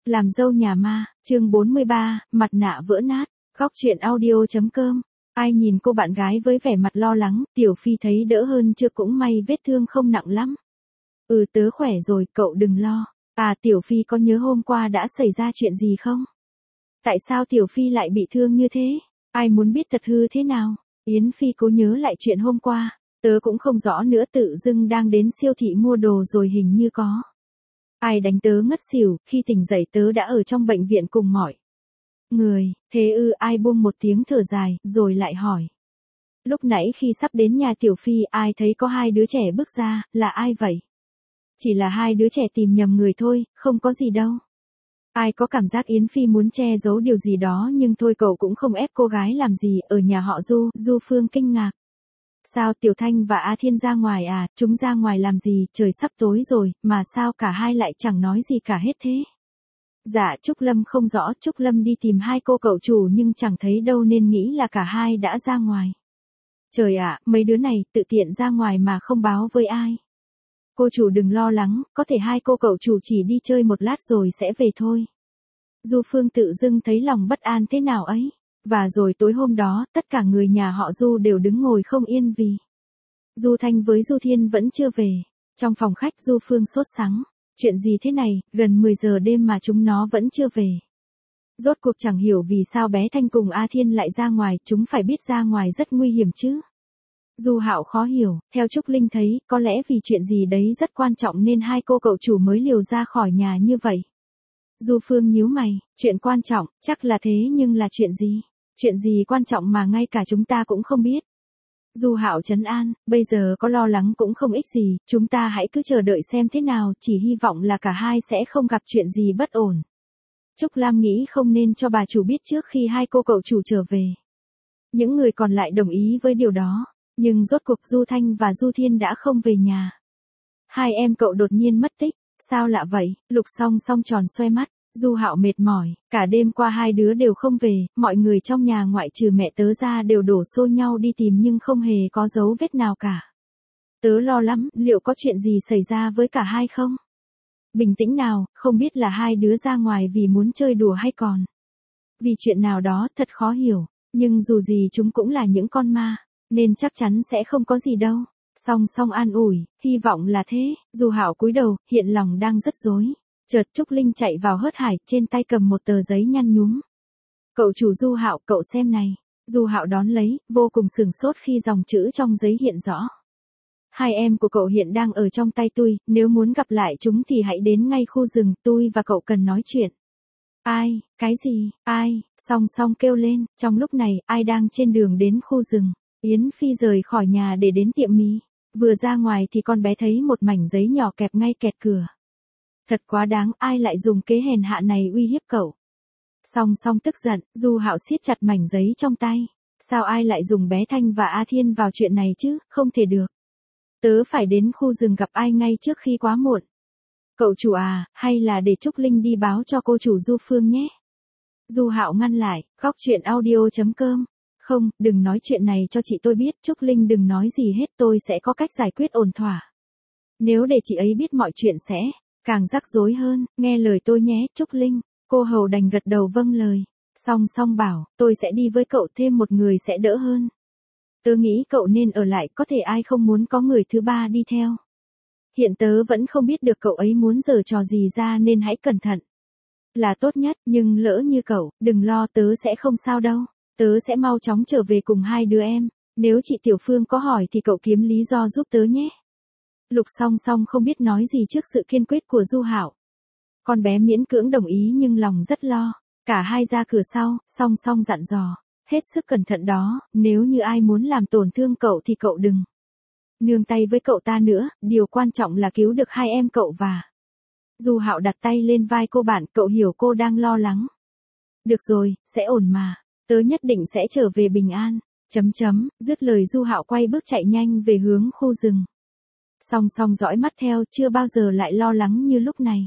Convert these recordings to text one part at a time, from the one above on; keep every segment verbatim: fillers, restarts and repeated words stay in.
Làm dâu nhà ma, chương bốn mươi ba, mặt nạ vỡ nát, góc truyện audio.com. Ai nhìn cô bạn gái với vẻ mặt lo lắng, Tiểu Phi thấy đỡ hơn chưa, cũng may vết thương không nặng lắm. Ừ, tớ khỏe rồi, cậu đừng lo. À, Tiểu Phi có nhớ hôm qua đã xảy ra chuyện gì không? Tại sao Tiểu Phi lại bị thương như thế? Ai muốn biết thật hư thế nào? Yến Phi cố nhớ lại chuyện hôm qua. Tớ cũng không rõ nữa, tự dưng đang đến siêu thị mua đồ rồi hình như có ai đánh tớ ngất xỉu, khi tỉnh dậy tớ đã ở trong bệnh viện cùng mọi người. Thế ư? Ai buông một tiếng thở dài, rồi lại hỏi. Lúc nãy khi sắp đến nhà Tiểu Phi, ai thấy có hai đứa trẻ bước ra, là ai vậy? Chỉ là hai đứa trẻ tìm nhầm người thôi, không có gì đâu. Ai có cảm giác Yến Phi muốn che giấu điều gì đó, nhưng thôi cậu cũng không ép cô gái làm gì. Ở nhà họ Du, Du Phương kinh ngạc. Sao Tiểu Thanh và A Thiên ra ngoài à? Chúng ra ngoài làm gì? Trời sắp tối rồi, mà sao cả hai lại chẳng nói gì cả hết thế? Dạ, Trúc Lâm không rõ. Trúc Lâm đi tìm hai cô cậu chủ nhưng chẳng thấy đâu nên nghĩ là cả hai đã ra ngoài. Trời ạ, mấy đứa này tự tiện ra ngoài mà không báo với ai. Cô chủ đừng lo lắng, có thể hai cô cậu chủ chỉ đi chơi một lát rồi sẽ về thôi. Du Phương tự dưng thấy lòng bất an thế nào ấy. Và rồi tối hôm đó, tất cả người nhà họ Du đều đứng ngồi không yên vì Du Thanh với Du Thiên vẫn chưa về. Trong phòng khách, Du Phương sốt sắng. Chuyện gì thế này, gần mười giờ đêm mà chúng nó vẫn chưa về. Rốt cuộc chẳng hiểu vì sao bé Thanh cùng A Thiên lại ra ngoài, chúng phải biết ra ngoài rất nguy hiểm chứ. Du Hạo khó hiểu, theo Trúc Linh thấy, có lẽ vì chuyện gì đấy rất quan trọng nên hai cô cậu chủ mới liều ra khỏi nhà như vậy. Du Phương nhíu mày, chuyện quan trọng, chắc là thế nhưng là chuyện gì? Chuyện gì quan trọng mà ngay cả chúng ta cũng không biết? Du Hạo trấn an, bây giờ có lo lắng cũng không ích gì, chúng ta hãy cứ chờ đợi xem thế nào, chỉ hy vọng là cả hai sẽ không gặp chuyện gì bất ổn. Trúc Lam nghĩ không nên cho bà chủ biết trước khi hai cô cậu chủ trở về. Những người còn lại đồng ý với điều đó, nhưng rốt cuộc Du Thanh và Du Thiên đã không về nhà. Hai em cậu đột nhiên mất tích, sao lạ vậy? Lục Song Song tròn xoe mắt. Du Hạo mệt mỏi, cả đêm qua hai đứa đều không về, mọi người trong nhà ngoại trừ mẹ tớ ra đều đổ xô nhau đi tìm nhưng không hề có dấu vết nào cả. Tớ lo lắm, liệu có chuyện gì xảy ra với cả hai không? Bình tĩnh nào, không biết là hai đứa ra ngoài vì muốn chơi đùa hay còn vì chuyện nào đó thật khó hiểu, nhưng dù gì chúng cũng là những con ma, nên chắc chắn sẽ không có gì đâu. Song Song an ủi, hy vọng là thế. Du Hạo cúi đầu, hiện lòng đang rất rối. Chợt Trúc Linh chạy vào hớt hải, trên tay cầm một tờ giấy nhăn nhúm. Cậu chủ Du Hạo, cậu xem này. Du Hạo đón lấy, vô cùng sửng sốt khi dòng chữ trong giấy hiện rõ. Hai em của cậu hiện đang ở trong tay tôi, nếu muốn gặp lại chúng thì hãy đến ngay khu rừng, tôi và cậu cần nói chuyện. Ai, cái gì, ai? Song Song kêu lên, trong lúc này, ai đang trên đường đến khu rừng? Yến Phi rời khỏi nhà để đến tiệm mì. Vừa ra ngoài thì con bé thấy một mảnh giấy nhỏ kẹp ngay kẹt cửa. Thật quá đáng, ai lại dùng kế hèn hạ này uy hiếp cậu? Song Song tức giận, Du Hạo siết chặt mảnh giấy trong tay. Sao ai lại dùng bé Thanh và A Thiên vào chuyện này chứ, không thể được. Tớ phải đến khu rừng gặp ai ngay trước khi quá muộn. Cậu chủ à, hay là để Trúc Linh đi báo cho cô chủ Du Phương nhé. Du Hạo ngăn lại, góc truyện audio.com. Không, đừng nói chuyện này cho chị tôi biết, Trúc Linh đừng nói gì hết, tôi sẽ có cách giải quyết ổn thỏa. Nếu để chị ấy biết mọi chuyện sẽ càng rắc rối hơn, nghe lời tôi nhé, Trúc Linh. Cô hầu đành gật đầu vâng lời. Song Song bảo, tôi sẽ đi với cậu, thêm một người sẽ đỡ hơn. Tớ nghĩ cậu nên ở lại, có thể ai không muốn có người thứ ba đi theo. Hiện tớ vẫn không biết được cậu ấy muốn giở trò gì ra nên hãy cẩn thận. Là tốt nhất, nhưng lỡ như cậu, đừng lo, tớ sẽ không sao đâu. Tớ sẽ mau chóng trở về cùng hai đứa em. Nếu chị Tiểu Phương có hỏi thì cậu kiếm lý do giúp tớ nhé. Lục Song Song không biết nói gì trước sự kiên quyết của Du Hạo. Con bé miễn cưỡng đồng ý nhưng lòng rất lo. Cả hai ra cửa sau, Song Song dặn dò. Hết sức cẩn thận đó, nếu như ai muốn làm tổn thương cậu thì cậu đừng nương tay với cậu ta nữa, điều quan trọng là cứu được hai em cậu và. Du Hạo đặt tay lên vai cô bạn, cậu hiểu cô đang lo lắng. Được rồi, sẽ ổn mà, tớ nhất định sẽ trở về bình an. Chấm chấm, dứt lời Du Hạo quay bước chạy nhanh về hướng khu rừng. Song Song dõi mắt theo, chưa bao giờ lại lo lắng như lúc này.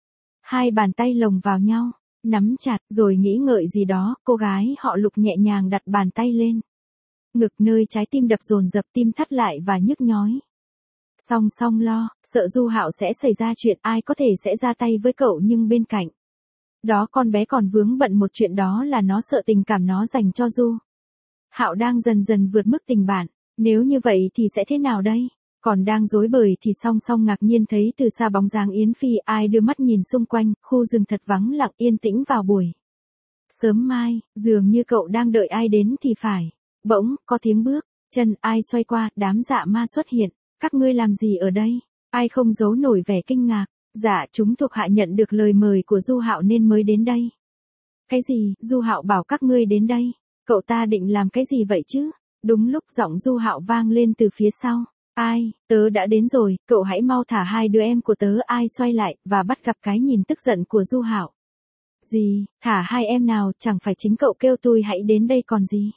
Hai bàn tay lồng vào nhau, nắm chặt, rồi nghĩ ngợi gì đó, cô gái họ Lục nhẹ nhàng đặt bàn tay lên ngực, nơi trái tim đập dồn dập, tim thắt lại và nhức nhói. Song Song lo, sợ Du Hạo sẽ xảy ra chuyện, ai có thể sẽ ra tay với cậu, nhưng bên cạnh Đó con bé còn vướng bận một chuyện, đó là nó sợ tình cảm nó dành cho Du Hạo đang dần dần vượt mức tình bạn. Nếu như vậy thì sẽ thế nào đây? Còn đang rối bời thì song song ngạc nhiên thấy từ xa bóng dáng Yến Phi, ai đưa mắt nhìn xung quanh, khu rừng thật vắng lặng yên tĩnh vào buổi sớm mai, dường như cậu đang đợi ai đến thì phải. Bỗng, có tiếng bước chân, ai xoay qua, đám dạ ma xuất hiện. Các ngươi làm gì ở đây? Ai không giấu nổi vẻ kinh ngạc. Dạ, chúng thuộc hạ nhận được lời mời của Du Hạo nên mới đến đây. Cái gì? Du Hạo bảo các ngươi đến đây? Cậu ta định làm cái gì vậy chứ? Đúng lúc giọng Du Hạo vang lên từ phía sau. Ai, tớ đã đến rồi, cậu hãy mau thả hai đứa em của tớ. Ai xoay lại, và bắt gặp cái nhìn tức giận của Du Hạo. Gì, thả hai em nào, chẳng phải chính cậu kêu tôi hãy đến đây còn gì?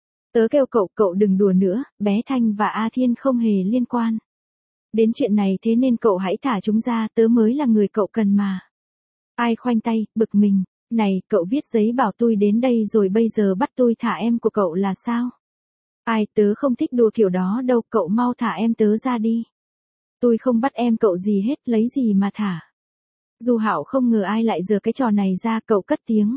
Tớ kêu cậu, cậu đừng đùa nữa, bé Thanh và A Thiên không hề liên quan đến chuyện này, thế nên cậu hãy thả chúng ra, tớ mới là người cậu cần mà. Ai khoanh tay, bực mình, này, cậu viết giấy bảo tôi đến đây rồi bây giờ bắt tôi thả em của cậu là sao? Ai, tớ không thích đùa kiểu đó đâu, cậu mau thả em tớ ra đi. Tôi không bắt em cậu gì hết, lấy gì mà thả. Du Hạo không ngờ ai lại giở cái trò này ra, cậu cất tiếng.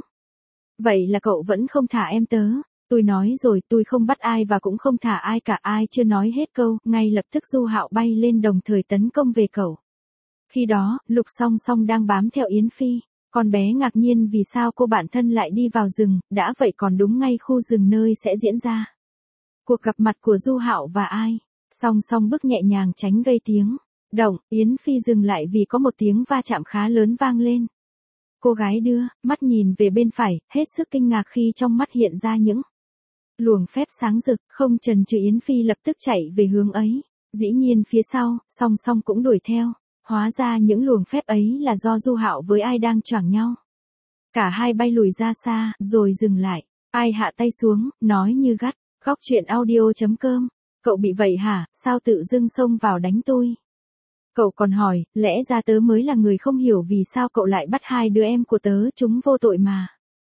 Vậy là cậu vẫn không thả em tớ? Tôi nói rồi, tôi không bắt ai và cũng không thả ai cả. Ai chưa nói hết câu, ngay lập tức Du Hạo bay lên đồng thời tấn công về cậu. Khi đó, Lục Song Song đang bám theo Yến Phi. Con bé ngạc nhiên vì sao cô bạn thân lại đi vào rừng, đã vậy còn đúng ngay khu rừng nơi sẽ diễn ra cuộc gặp mặt của Du Hạo và ai. Song Song bước nhẹ nhàng tránh gây tiếng động. Yến Phi dừng lại vì có một tiếng va chạm khá lớn vang lên. Cô gái đưa mắt nhìn về bên phải, hết sức kinh ngạc khi trong mắt hiện ra những luồng phép sáng rực. Không chần chừ, Yến Phi lập tức chạy về hướng ấy. Dĩ nhiên phía sau, Song Song cũng đuổi theo. Hóa ra những luồng phép ấy là do Du Hạo với ai đang choảng nhau. Cả hai bay lùi ra xa, rồi dừng lại. Ai hạ tay xuống, nói như gắt. Góc truyện audio chấm com. Cậu bị vậy hả, sao tự dưng xông vào đánh tôi? Cậu còn hỏi, lẽ ra tớ mới là người không hiểu vì sao cậu lại bắt hai đứa em của tớ, chúng vô tội mà.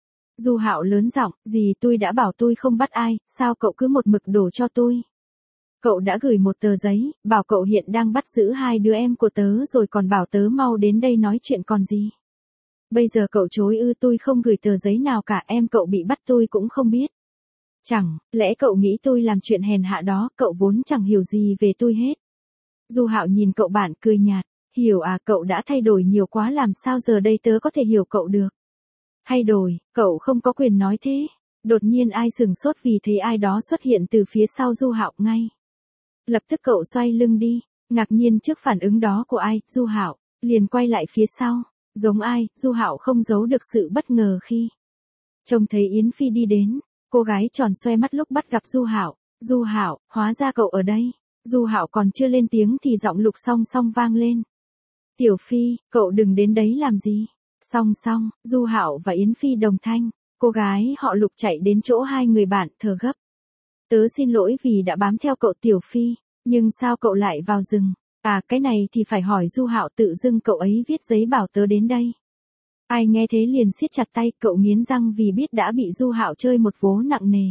Du Hạo lớn giọng, gì tôi đã bảo tôi không bắt ai, sao cậu cứ một mực đổ cho tôi? Cậu đã gửi một tờ giấy, bảo cậu hiện đang bắt giữ hai đứa em của tớ rồi còn bảo tớ mau đến đây nói chuyện còn gì. Bây giờ cậu chối ư? Tôi không gửi tờ giấy nào cả, em cậu bị bắt tôi cũng không biết. Chẳng lẽ cậu nghĩ tôi làm chuyện hèn hạ đó? Cậu vốn chẳng hiểu gì về tôi hết. Du Hạo nhìn cậu bạn cười nhạt, hiểu à, cậu đã thay đổi nhiều quá, làm sao giờ đây tớ có thể hiểu cậu được. Thay đổi, cậu không có quyền nói thế. Đột nhiên ai sừng sốt vì thấy ai đó xuất hiện từ phía sau Du Hạo ngay. Lập tức cậu xoay lưng đi, ngạc nhiên trước phản ứng đó của ai. Du Hạo liền quay lại phía sau. Giống ai, Du Hạo không giấu được sự bất ngờ khi trông thấy Yến Phi đi đến. Cô gái tròn xoe mắt lúc bắt gặp Du Hạo. Du Hạo, hóa ra cậu ở đây. Du Hạo còn chưa lên tiếng thì giọng Lục Song Song vang lên. Tiểu Phi, cậu đừng đến đấy làm gì? Song Song, Du Hạo và Yến Phi đồng thanh. Cô gái họ Lục chạy đến chỗ hai người bạn, thở gấp. Tớ xin lỗi vì đã bám theo cậu Tiểu Phi, nhưng sao cậu lại vào rừng? À, cái này thì phải hỏi Du Hạo, tự dưng cậu ấy viết giấy bảo tớ đến đây. Ai nghe thế liền siết chặt tay, cậu nghiến răng vì biết đã bị Du Hạo chơi một vố nặng nề.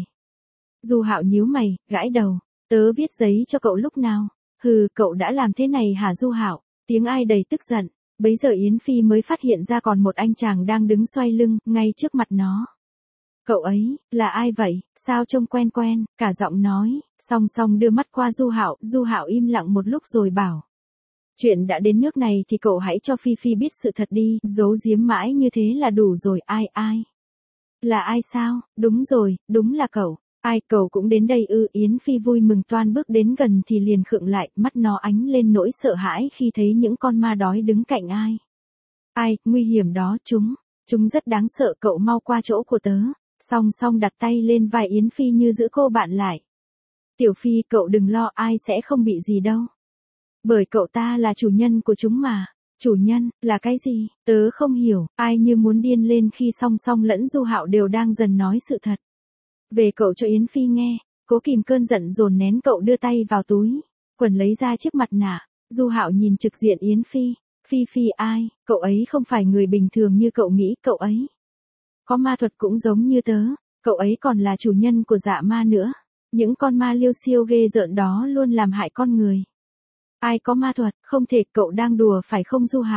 Du Hạo nhíu mày, gãi đầu. Tớ viết giấy cho cậu lúc nào? Hừ, cậu đã làm thế này hả Du Hạo? Tiếng ai đầy tức giận. Bấy giờ Yến Phi mới phát hiện ra còn một anh chàng đang đứng xoay lưng, ngay trước mặt nó. Cậu ấy, là ai vậy? Sao trông quen quen? Cả giọng nói. Song Song đưa mắt qua Du Hạo. Du Hạo im lặng một lúc rồi bảo. Chuyện đã đến nước này thì cậu hãy cho Phi Phi biết sự thật đi, giấu giếm mãi như thế là đủ rồi. Ai ai? Là ai sao? Đúng rồi, đúng là cậu. Ai, cậu cũng đến đây ư? Yến Phi vui mừng toan bước đến gần thì liền khựng lại, mắt nó ánh lên nỗi sợ hãi khi thấy những con ma đói đứng cạnh ai. Ai, nguy hiểm đó, chúng, chúng rất đáng sợ, cậu mau qua chỗ của tớ. Song Song đặt tay lên vai Yến Phi như giữ cô bạn lại. Tiểu Phi, cậu đừng lo, ai sẽ không bị gì đâu. Bởi cậu ta là chủ nhân của chúng mà. Chủ nhân, là cái gì? Tớ không hiểu. Ai như muốn điên lên khi Song Song lẫn Du Hạo đều đang dần nói sự thật về cậu cho Yến Phi nghe. Cố kìm cơn giận dồn nén, cậu đưa tay vào túi quần lấy ra chiếc mặt nạ. Du Hạo nhìn trực diện Yến Phi. Phi Phi ai? Cậu ấy không phải người bình thường như cậu nghĩ, cậu ấy có ma thuật cũng giống như tớ. Cậu ấy còn là chủ nhân của dạ ma nữa. Những con ma liêu xiêu ghê rợn đó luôn làm hại con người. Ai có ma thuật? Không thể, cậu đang đùa phải không Du Hạo?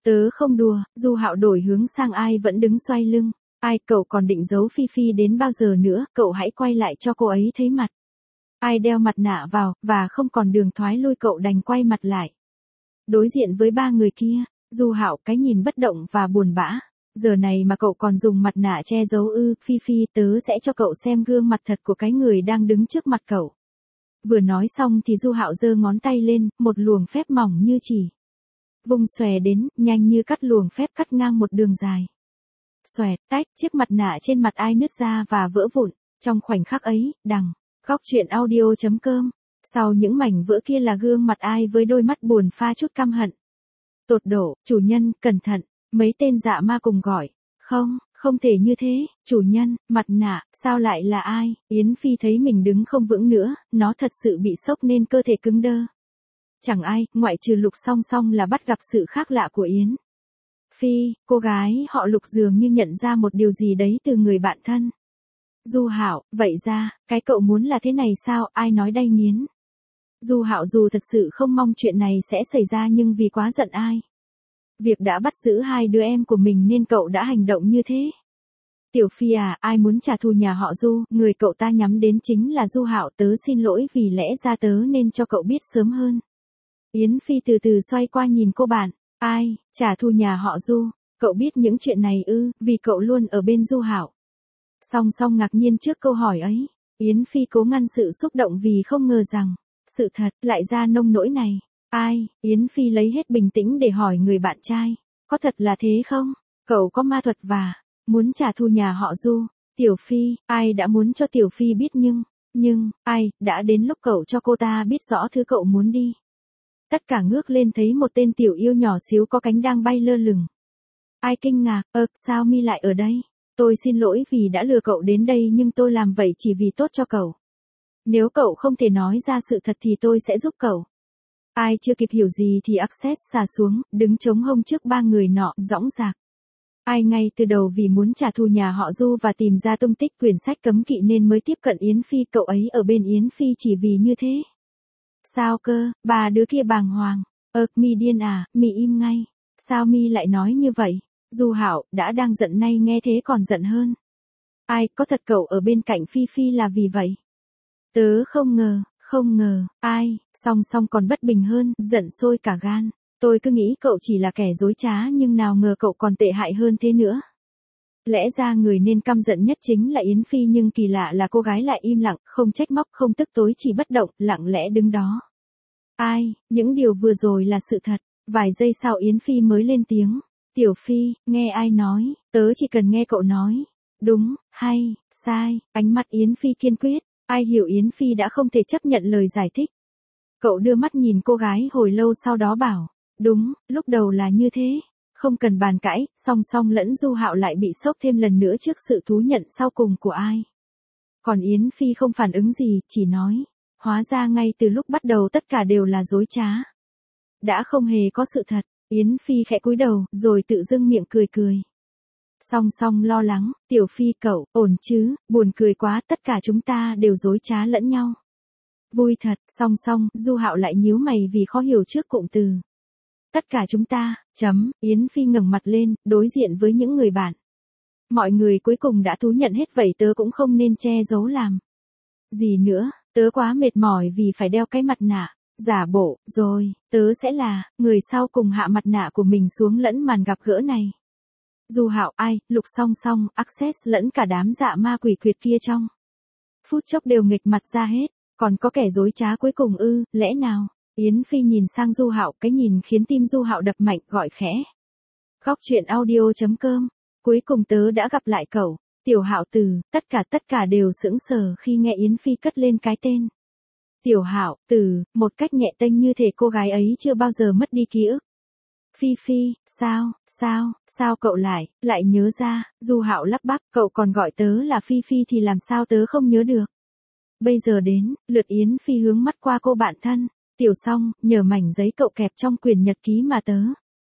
Tớ không đùa, Du Hạo đổi hướng sang Ai vẫn đứng xoay lưng. Ai, cậu còn định giấu Phi Phi đến bao giờ nữa, cậu hãy quay lại cho cô ấy thấy mặt. Ai đeo mặt nạ vào, và không còn đường thoái lui, cậu đành quay mặt lại. Đối diện với ba người kia, Du Hạo cái nhìn bất động và buồn bã. Giờ này mà cậu còn dùng mặt nạ che giấu ư? Phi Phi, tớ sẽ cho cậu xem gương mặt thật của cái người đang đứng trước mặt cậu. Vừa nói xong thì Du Hạo giơ ngón tay lên, một luồng phép mỏng như chỉ. Vung xòe đến, nhanh như cắt, luồng phép cắt ngang một đường dài. Xoẹt, tách, chiếc mặt nạ trên mặt Ai nứt ra và vỡ vụn. Trong khoảnh khắc ấy, đằng, góc truyện audio chấm com. Sau những mảnh vỡ kia là gương mặt Ai với đôi mắt buồn pha chút căm hận. Tột độ, chủ nhân, cẩn thận, mấy tên dạ ma cùng gọi. Không, không thể như thế, chủ nhân, mặt nạ, sao lại là Ai? Yến Phi thấy mình đứng không vững nữa, nó thật sự bị sốc nên cơ thể cứng đơ. Chẳng ai, ngoại trừ Lục Song Song là bắt gặp sự khác lạ của Yến Phi, cô gái họ Lục dường như nhận ra một điều gì đấy từ người bạn thân. Du Hạo, vậy ra, cái cậu muốn là thế này sao? Ai nói đây nghiến. Du Hạo dù thật sự không mong chuyện này sẽ xảy ra nhưng vì quá giận Ai. Việc đã bắt giữ hai đứa em của mình nên cậu đã hành động như thế. Tiểu Phi à, Ai muốn trả thù nhà họ Du, người cậu ta nhắm đến chính là Du Hạo. Tớ xin lỗi vì lẽ ra tớ nên cho cậu biết sớm hơn. Yến Phi từ từ xoay qua nhìn cô bạn. Ai, trả thù nhà họ Du, cậu biết những chuyện này ư? Vì cậu luôn ở bên Du Hạo. Song Song ngạc nhiên trước câu hỏi ấy. Yến Phi cố ngăn sự xúc động vì không ngờ rằng sự thật lại ra nông nỗi này. Ai, Yến Phi lấy hết bình tĩnh để hỏi người bạn trai. Có thật là thế không? Cậu có ma thuật và muốn trả thù nhà họ Du. Tiểu Phi, Ai đã muốn cho Tiểu Phi biết nhưng, nhưng, Ai, đã đến lúc cậu cho cô ta biết rõ thứ cậu muốn đi. Tất cả ngước lên thấy một tên tiểu yêu nhỏ xíu có cánh đang bay lơ lửng. Ai kinh ngạc, ơ, sao mi lại ở đây? Tôi xin lỗi vì đã lừa cậu đến đây nhưng tôi làm vậy chỉ vì tốt cho cậu. Nếu cậu không thể nói ra sự thật thì tôi sẽ giúp cậu. Ai chưa kịp hiểu gì thì Access xà xuống, đứng chống hông trước ba người nọ, dõng dạc. Ai ngay từ đầu vì muốn trả thù nhà họ Du và tìm ra tung tích quyển sách cấm kỵ nên mới tiếp cận Yến Phi, cậu ấy ở bên Yến Phi chỉ vì như thế. Sao cơ, bà đứa kia bàng hoàng. Ơ, mi điên à, mi im ngay. Sao mi lại nói như vậy? Du Hạo, đã đang giận nay nghe thế còn giận hơn. Ai, có thật cậu ở bên cạnh Phi Phi là vì vậy? Tớ không ngờ, không ngờ, Ai, Song Song còn bất bình hơn, giận sôi cả gan. Tôi cứ nghĩ cậu chỉ là kẻ dối trá nhưng nào ngờ cậu còn tệ hại hơn thế nữa. Lẽ ra người nên căm giận nhất chính là Yến Phi nhưng kỳ lạ là cô gái lại im lặng, không trách móc, không tức tối, chỉ bất động, lặng lẽ đứng đó. Ai, những điều vừa rồi là sự thật. Vài giây sau Yến Phi mới lên tiếng. Tiểu Phi, nghe Ai nói, tớ chỉ cần nghe cậu nói. Đúng, hay, sai, ánh mắt Yến Phi kiên quyết. Ai hiểu Yến Phi đã không thể chấp nhận lời giải thích. Cậu đưa mắt nhìn cô gái hồi lâu sau đó bảo. Đúng, lúc đầu là như thế. Không cần bàn cãi, Song Song lẫn Du Hạo lại bị sốc thêm lần nữa trước sự thú nhận sau cùng của Ai. Còn Yến Phi không phản ứng gì, chỉ nói. Hóa ra ngay từ lúc bắt đầu tất cả đều là dối trá. Đã không hề có sự thật. Yến Phi khẽ cúi đầu, rồi tự dưng miệng cười cười. Song Song lo lắng, Tiểu Phi cậu, ổn chứ, buồn cười quá, tất cả chúng ta đều dối trá lẫn nhau. Vui thật, Song Song, Du Hạo lại nhíu mày vì khó hiểu trước cụm từ. Tất cả chúng ta, chấm, Yến Phi ngẩng mặt lên, đối diện với những người bạn. Mọi người cuối cùng đã thú nhận hết vậy tớ cũng không nên che giấu làm. Gì nữa, tớ quá mệt mỏi vì phải đeo cái mặt nạ. Giả bộ, rồi, tớ sẽ là, người sau cùng hạ mặt nạ của mình xuống lẫn màn gặp gỡ này. Du Hạo, Ai, Lục Song Song, Access lẫn cả đám dạ ma quỷ quyệt kia trong phút chốc đều nghịch mặt ra hết, còn có kẻ dối trá cuối cùng ư, lẽ nào? Yến Phi nhìn sang Du Hạo, cái nhìn khiến tim Du Hạo đập mạnh, gọi khẽ. Góc truyện audio chấm com, cuối cùng tớ đã gặp lại cậu, Tiểu Hạo Từ, tất cả tất cả đều sững sờ khi nghe Yến Phi cất lên cái tên. Tiểu Hạo Từ, một cách nhẹ tênh như thể cô gái ấy chưa bao giờ mất đi ký ức. Phi Phi, sao, sao, sao cậu lại, lại nhớ ra, Du Hạo lắp bắp, cậu còn gọi tớ là Phi Phi thì làm sao tớ không nhớ được. Bây giờ đến, lượt Yến Phi hướng mắt qua cô bạn thân, Tiểu Song, nhờ mảnh giấy cậu kẹp trong quyển nhật ký mà tớ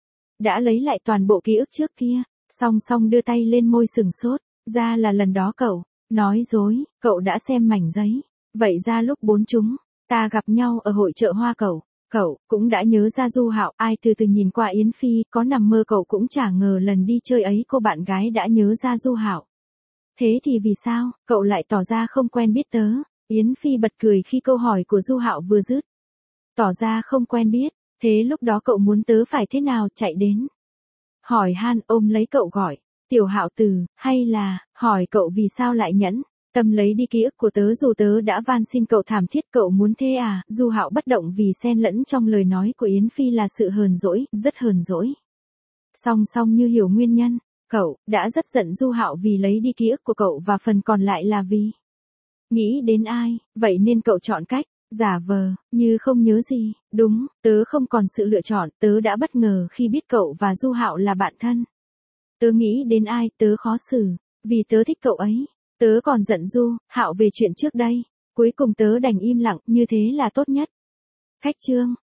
đã lấy lại toàn bộ ký ức trước kia. Song Song đưa tay lên môi sừng sốt, ra là lần đó cậu, nói dối, cậu đã xem mảnh giấy, vậy ra lúc bốn chúng ta gặp nhau ở hội chợ hoa cậu Cậu cũng đã nhớ ra Du Hạo, ai từ từ nhìn qua Yến Phi, có nằm mơ cậu cũng chả ngờ lần đi chơi ấy cô bạn gái đã nhớ ra Du Hạo. Thế thì vì sao, cậu lại tỏ ra không quen biết tớ? Yến Phi bật cười khi câu hỏi của Du Hạo vừa dứt. Tỏ ra không quen biết, thế lúc đó cậu muốn tớ phải thế nào, chạy đến? Hỏi han, ôm lấy cậu gọi, Tiểu Hạo Tử, hay là, hỏi cậu vì sao lại nhẫn tâm lấy đi ký ức của tớ dù tớ đã van xin cậu thảm thiết, cậu muốn thế à? Du Hạo bất động vì xen lẫn trong lời nói của Yến Phi là sự hờn dỗi, rất hờn dỗi. Song song như hiểu nguyên nhân, cậu đã rất giận Du Hạo vì lấy đi ký ức của cậu và phần còn lại là vì nghĩ đến ai, vậy nên cậu chọn cách giả vờ như không nhớ gì. Đúng, tớ không còn sự lựa chọn, tớ đã bất ngờ khi biết cậu và Du Hạo là bạn thân. Tớ nghĩ đến ai, tớ khó xử, vì tớ thích cậu ấy. Tớ còn giận Du Hạo về chuyện trước đây, cuối cùng tớ đành im lặng, như thế là tốt nhất. Khách chương